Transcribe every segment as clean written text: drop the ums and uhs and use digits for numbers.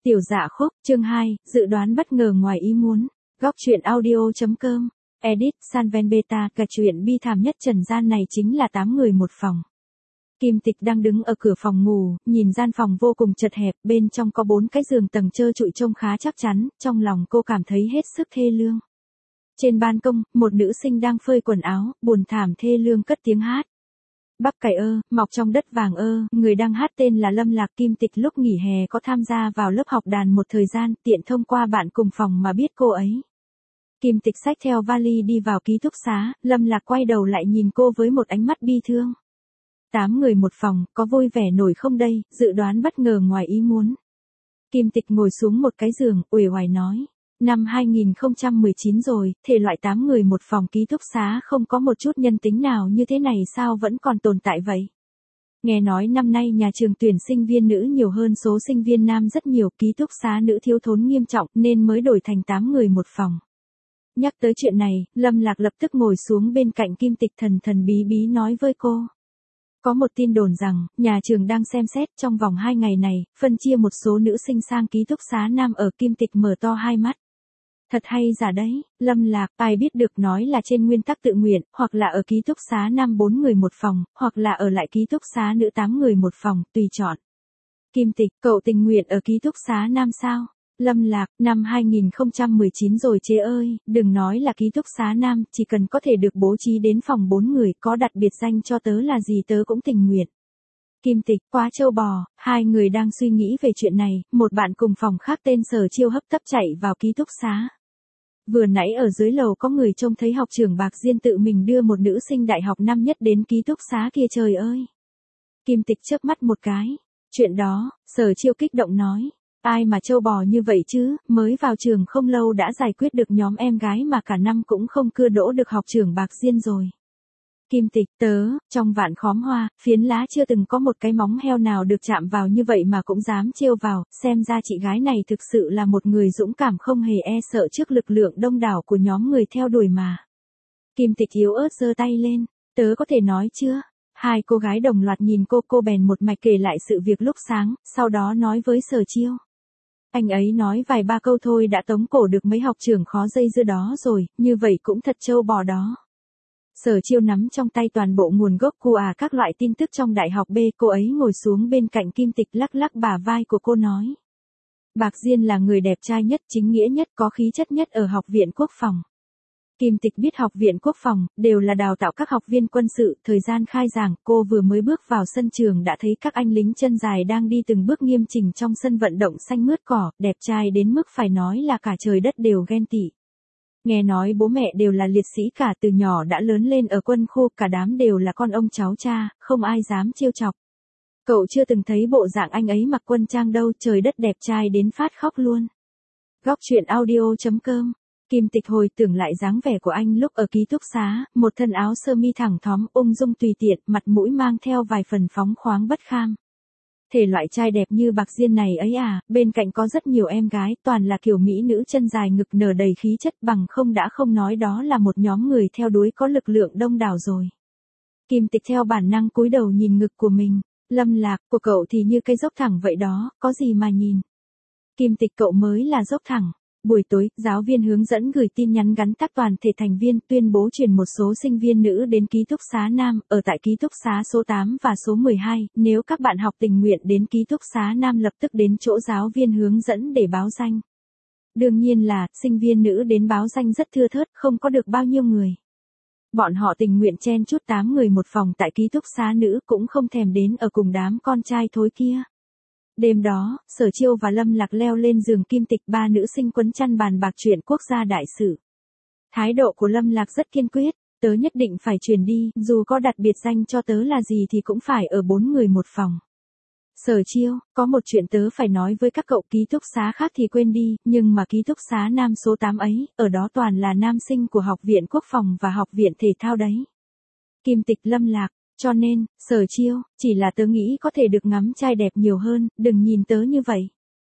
Tiểu Dạ Khúc, chương 2, dự đoán bất ngờ ngoài ý muốn. Góc truyện audio.com. Edit, Sanven Beta, cả chuyện bi thảm nhất trần gian này chính là 8 người một phòng. Kim Tịch đang đứng ở cửa phòng ngủ, nhìn gian phòng vô cùng chật hẹp, bên trong có 4 cái giường tầng trơ trụi trông khá chắc chắn, trong lòng cô cảm thấy hết sức thê lương. Trên ban công, một nữ sinh đang phơi quần áo, buồn thảm thê lương cất tiếng hát. Bắp cải ơ, mọc trong đất vàng ơ, người đang hát tên là Lâm Lạc. Kim Tịch lúc nghỉ hè có tham gia vào lớp học đàn một thời gian, tiện thông qua bạn cùng phòng mà biết cô ấy. Kim Tịch xách theo vali đi vào ký túc xá, Lâm Lạc quay đầu lại nhìn cô với một ánh mắt bi thương. 8 người một phòng, có vui vẻ nổi không đây, dự đoán bất ngờ ngoài ý muốn. Kim Tịch ngồi xuống một cái giường, uể oải nói. Năm 2019 rồi, thể loại 8 người một phòng ký túc xá không có một chút nhân tính nào như thế này sao vẫn còn tồn tại vậy? Nghe nói năm nay nhà trường tuyển sinh viên nữ nhiều hơn số sinh viên nam rất nhiều, ký túc xá nữ thiếu thốn nghiêm trọng nên mới đổi thành 8 người một phòng. Nhắc tới chuyện này, Lâm Lạc lập tức ngồi xuống bên cạnh Kim Tịch thần thần bí bí nói với cô. Có một tin đồn rằng, nhà trường đang xem xét trong vòng 2 ngày này, phân chia một số nữ sinh sang ký túc xá nam ở. Kim Tịch mở to hai mắt. Thật hay giả đấy, Lâm Lạc, ai biết được, nói là trên nguyên tắc tự nguyện, hoặc là ở ký túc xá nam 4 người một phòng, hoặc là ở lại ký túc xá nữ 8 người một phòng, tùy chọn. Kim Tịch, cậu tình nguyện ở ký túc xá nam sao? Lâm Lạc, năm 2019 rồi chế ơi, đừng nói là ký túc xá nam, chỉ cần có thể được bố trí đến phòng 4 người, có đặt biệt danh cho tớ là gì tớ cũng tình nguyện. Kim Tịch, quá trâu bò. Hai người đang suy nghĩ về chuyện này, một bạn cùng phòng khác tên Sở Chiêu hấp tấp chạy vào ký túc xá. Vừa nãy ở dưới lầu có người trông thấy học trưởng Bạc Diên tự mình đưa một nữ sinh đại học năm nhất đến ký túc xá kia, trời ơi. Kim Tịch chớp mắt một cái. Chuyện đó, Sở Chiêu kích động nói. Ai mà trâu bò như vậy chứ, mới vào trường không lâu đã giải quyết được nhóm em gái mà cả năm cũng không cưa đỗ được học trưởng Bạc Diên rồi. Kim Tịch, tớ, trong vạn khóm hoa, phiến lá chưa từng có một cái móng heo nào được chạm vào như vậy mà cũng dám trêu vào, xem ra chị gái này thực sự là một người dũng cảm không hề e sợ trước lực lượng đông đảo của nhóm người theo đuổi mà. Kim Tịch yếu ớt giơ tay lên, tớ có thể nói chưa? Hai cô gái đồng loạt nhìn cô bèn một mạch kể lại sự việc lúc sáng, sau đó nói với Sở Chiêu. Anh ấy nói vài ba câu thôi đã tống cổ được mấy học trưởng khó dây dưa đó rồi, như vậy cũng thật trâu bò đó. Sở Chiêu nắm trong tay toàn bộ nguồn gốc các loại tin tức trong đại học B, cô ấy ngồi xuống bên cạnh Kim Tịch lắc lắc bả vai của cô nói. Bạc Diên là người đẹp trai nhất, chính nghĩa nhất, có khí chất nhất ở Học viện Quốc phòng. Kim Tịch biết Học viện Quốc phòng, đều là đào tạo các học viên quân sự, thời gian khai giảng, cô vừa mới bước vào sân trường đã thấy các anh lính chân dài đang đi từng bước nghiêm chỉnh trong sân vận động xanh mướt cỏ, đẹp trai đến mức phải nói là cả trời đất đều ghen tị. Nghe nói bố mẹ đều là liệt sĩ cả, từ nhỏ đã lớn lên ở quân khu, cả đám đều là con ông cháu cha, không ai dám trêu chọc. Cậu chưa từng thấy bộ dạng anh ấy mặc quân trang đâu, trời đất đẹp trai đến phát khóc luôn. Góc truyện audio.com. Kim Tịch hồi tưởng lại dáng vẻ của anh lúc ở ký túc xá, một thân áo sơ mi thẳng thóm, ung dung tùy tiện, mặt mũi mang theo vài phần phóng khoáng bất kham. Thể loại trai đẹp như Bạc Diên này ấy à, bên cạnh có rất nhiều em gái, toàn là kiểu mỹ nữ chân dài ngực nở đầy khí chất, bằng không đã không nói đó là một nhóm người theo đuổi có lực lượng đông đảo rồi. Kim Tịch theo bản năng cúi đầu nhìn ngực của mình. Lâm Lạc, của cậu thì như cây dốc thẳng vậy đó, có gì mà nhìn. Kim Tịch, cậu mới là dốc thẳng. Buổi tối, giáo viên hướng dẫn gửi tin nhắn gắn tag toàn thể thành viên, tuyên bố chuyển một số sinh viên nữ đến ký túc xá nam, ở tại ký túc xá số 8 và số 12, nếu các bạn học tình nguyện đến ký túc xá nam lập tức đến chỗ giáo viên hướng dẫn để báo danh. Đương nhiên là, sinh viên nữ đến báo danh rất thưa thớt, không có được bao nhiêu người. Bọn họ tình nguyện chen chút 8 người một phòng tại ký túc xá nữ, cũng không thèm đến ở cùng đám con trai thối kia. Đêm đó, Sở Chiêu và Lâm Lạc leo lên giường Kim Tịch, ba nữ sinh quấn chăn bàn bạc chuyện quốc gia đại sự. Thái độ của Lâm Lạc rất kiên quyết, tớ nhất định phải chuyển đi, dù có đặt biệt danh cho tớ là gì thì cũng phải ở 4 người một phòng. Sở Chiêu, có một chuyện tớ phải nói với các cậu, ký túc xá khác thì quên đi, nhưng mà ký túc xá nam số 8 ấy, ở đó toàn là nam sinh của Học viện Quốc phòng và Học viện Thể thao đấy. Kim Tịch, Lâm Lạc. Cho nên, Sở Chiêu, chỉ là tớ nghĩ có thể được ngắm trai đẹp nhiều hơn, đừng nhìn tớ như vậy.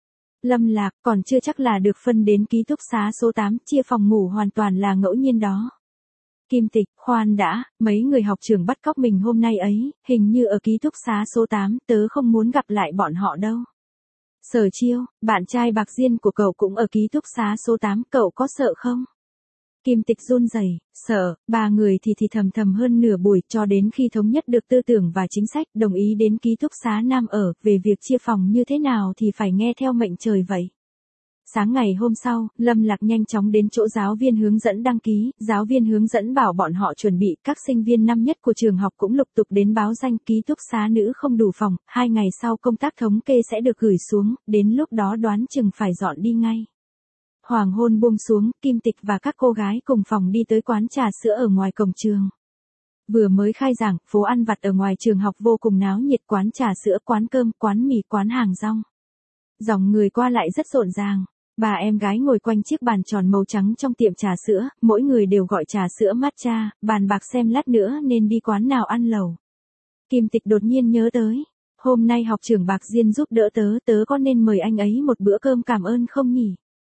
Lâm Lạc, còn chưa chắc là được phân đến ký túc xá số 8, chia phòng ngủ hoàn toàn là ngẫu nhiên đó. Kim Tịch, khoan đã, mấy người học trưởng bắt cóc mình hôm nay ấy, hình như ở ký túc xá số 8, tớ không muốn gặp lại bọn họ đâu. Sở Chiêu, bạn trai Bạc Diên của cậu cũng ở ký túc xá số 8, cậu có sợ không? Kim Tịch run rẩy, sợ, ba người thì thầm thầm hơn nửa buổi cho đến khi thống nhất được tư tưởng và chính sách, đồng ý đến ký túc xá nam ở, về việc chia phòng như thế nào thì phải nghe theo mệnh trời vậy. Sáng ngày hôm sau, Lâm Lạc nhanh chóng đến chỗ giáo viên hướng dẫn đăng ký, giáo viên hướng dẫn bảo bọn họ chuẩn bị, các sinh viên năm nhất của trường học cũng lục tục đến báo danh, ký túc xá nữ không đủ phòng, 2 ngày sau công tác thống kê sẽ được gửi xuống, đến lúc đó đoán chừng phải dọn đi ngay. Hoàng hôn buông xuống, Kim Tịch và các cô gái cùng phòng đi tới quán trà sữa ở ngoài cổng trường. Vừa mới khai giảng, phố ăn vặt ở ngoài trường học vô cùng náo nhiệt, quán trà sữa, quán cơm, quán mì, quán hàng rong. Dòng người qua lại rất rộn ràng. Bà em gái ngồi quanh chiếc bàn tròn màu trắng trong tiệm trà sữa, mỗi người đều gọi trà sữa matcha, bàn bạc xem lát nữa nên đi quán nào ăn lẩu. Kim Tịch đột nhiên nhớ tới, hôm nay học trưởng Bạc Diên giúp đỡ tớ có nên mời anh ấy một bữa cơm cảm ơn không nhỉ?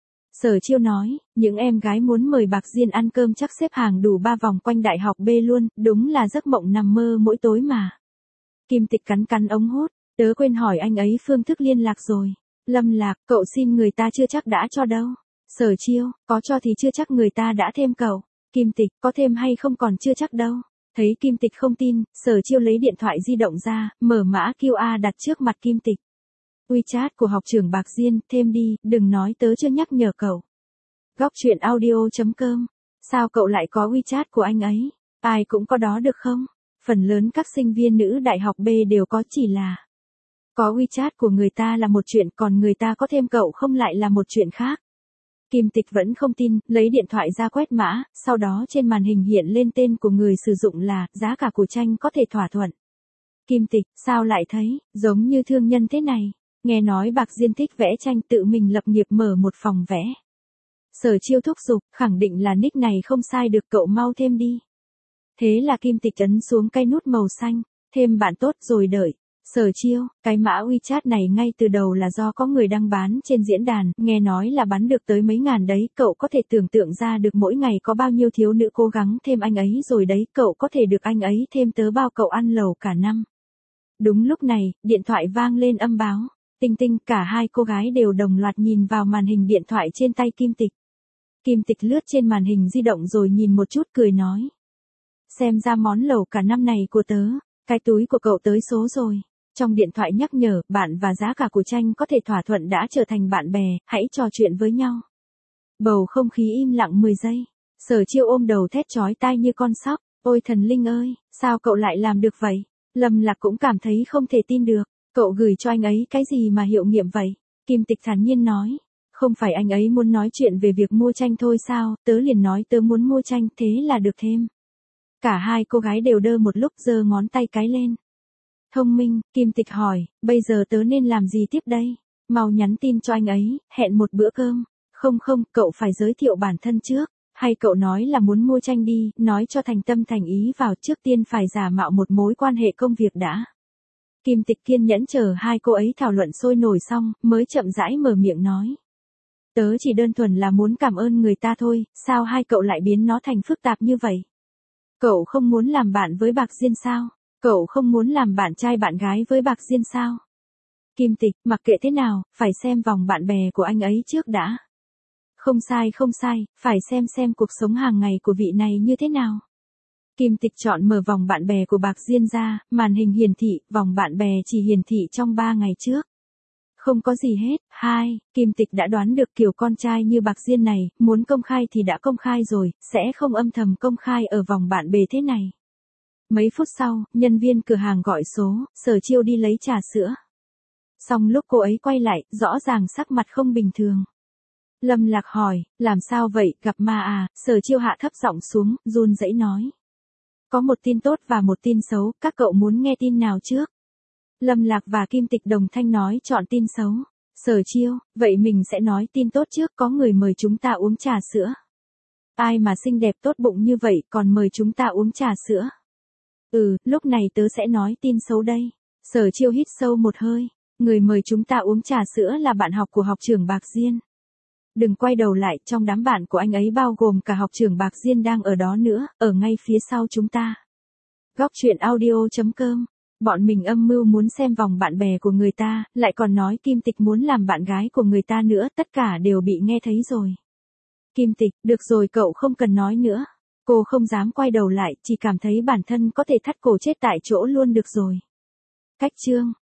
Sở Chiêu nói, những em gái muốn mời Bạc Diên ăn cơm chắc xếp hàng đủ 3 vòng quanh đại học B luôn, đúng là giấc mộng nằm mơ mỗi tối mà. Kim Tịch cắn cắn ống hút, tớ quên hỏi anh ấy phương thức liên lạc rồi. Lâm Lạc, cậu xin người ta chưa chắc đã cho đâu. Sở Chiêu, có cho thì chưa chắc người ta đã thêm cậu. Kim Tịch, có thêm hay không còn chưa chắc đâu. Thấy Kim Tịch không tin, Sở Chiêu lấy điện thoại di động ra, mở mã QR đặt trước mặt Kim Tịch. WeChat của học trưởng Bạc Diên, thêm đi, đừng nói tớ chưa nhắc nhở cậu. Góc truyện audio.com. Sao cậu lại có WeChat của anh ấy? Ai cũng có đó được không? Phần lớn các sinh viên nữ đại học B đều có, chỉ là có WeChat của người ta là một chuyện, còn người ta có thêm cậu không lại là một chuyện khác. Kim Tịch vẫn không tin, lấy điện thoại ra quét mã, sau đó trên màn hình hiện lên tên của người sử dụng là, giá cả của tranh có thể thỏa thuận. Kim Tịch, sao lại thấy, giống như thương nhân thế này? Nghe nói Bạc Diên thích vẽ tranh, tự mình lập nghiệp mở một phòng vẽ. Sở Chiêu thúc giục, khẳng định là nick này không sai được, cậu mau thêm đi. Thế là Kim Tịch ấn xuống cái nút màu xanh, thêm bạn tốt rồi đợi. Sở Chiêu, cái mã WeChat này ngay từ đầu là do có người đăng bán trên diễn đàn, nghe nói là bán được tới mấy ngàn đấy, cậu có thể tưởng tượng ra được mỗi ngày có bao nhiêu thiếu nữ cố gắng thêm anh ấy rồi đấy, cậu có thể được anh ấy thêm, tớ bao cậu ăn lẩu cả năm. Đúng lúc này, điện thoại vang lên âm báo, tinh tinh, cả hai cô gái đều đồng loạt nhìn vào màn hình điện thoại trên tay Kim Tịch. Kim Tịch lướt trên màn hình di động rồi nhìn một chút cười nói. Xem ra món lẩu cả năm này của tớ, cái túi của cậu tới số rồi. Trong điện thoại nhắc nhở, bạn và giá cả của tranh có thể thỏa thuận đã trở thành bạn bè, hãy trò chuyện với nhau. Bầu không khí im lặng 10 giây. Sở Chiêu ôm đầu thét chói tai như con sóc. Ôi thần linh ơi, sao cậu lại làm được vậy? Lâm Lạc cũng cảm thấy không thể tin được. Cậu gửi cho anh ấy cái gì mà hiệu nghiệm vậy? Kim Tịch thản nhiên nói. Không phải anh ấy muốn nói chuyện về việc mua tranh thôi sao, tớ liền nói tớ muốn mua tranh, thế là được thêm. Cả hai cô gái đều đơ một lúc, giơ ngón tay cái lên. Thông minh, Kim Tịch hỏi, bây giờ tớ nên làm gì tiếp đây? Mau nhắn tin cho anh ấy, hẹn một bữa cơm. Không, cậu phải giới thiệu bản thân trước. Hay cậu nói là muốn mua tranh đi, nói cho thành tâm thành ý vào, trước tiên phải giả mạo một mối quan hệ công việc đã. Kim Tịch kiên nhẫn chờ hai cô ấy thảo luận sôi nổi xong, mới chậm rãi mở miệng nói. Tớ chỉ đơn thuần là muốn cảm ơn người ta thôi, sao hai cậu lại biến nó thành phức tạp như vậy? Cậu không muốn làm bạn với Bạc Diên sao? Cậu không muốn làm bạn trai bạn gái với Bạc Diên sao? Kim Tịch, mặc kệ thế nào, phải xem vòng bạn bè của anh ấy trước đã. Không sai, phải xem cuộc sống hàng ngày của vị này như thế nào. Kim Tịch chọn mở vòng bạn bè của Bạc Diên ra, màn hình hiển thị, vòng bạn bè chỉ hiển thị trong 3 ngày trước. Không có gì hết. 2. Kim Tịch đã đoán được kiểu con trai như Bạc Diên này, muốn công khai thì đã công khai rồi, sẽ không âm thầm công khai ở vòng bạn bè thế này. Mấy phút sau, nhân viên cửa hàng gọi số, Sở Chiêu đi lấy trà sữa. Xong lúc cô ấy quay lại, rõ ràng sắc mặt không bình thường. Lâm Lạc hỏi, làm sao vậy, gặp ma à? Sở Chiêu hạ thấp giọng xuống, run rẩy nói. Có một tin tốt và một tin xấu, các cậu muốn nghe tin nào trước? Lâm Lạc và Kim Tịch đồng thanh nói chọn tin xấu. Sở Chiêu, vậy mình sẽ nói tin tốt trước, có người mời chúng ta uống trà sữa. Ai mà xinh đẹp tốt bụng như vậy còn mời chúng ta uống trà sữa? Lúc này tớ sẽ nói tin xấu đây. Sở Chiêu hít sâu một hơi. Người mời chúng ta uống trà sữa là bạn học của học trưởng Bạc Diên. Đừng quay đầu lại, trong đám bạn của anh ấy bao gồm cả học trưởng Bạc Diên đang ở đó nữa, ở ngay phía sau chúng ta. Góc truyện audio.com Bọn mình âm mưu muốn xem vòng bạn bè của người ta, lại còn nói Kim Tịch muốn làm bạn gái của người ta nữa, tất cả đều bị nghe thấy rồi. Kim Tịch, được rồi cậu không cần nói nữa. Cô không dám quay đầu lại, chỉ cảm thấy bản thân có thể thắt cổ chết tại chỗ luôn được rồi. Cách chương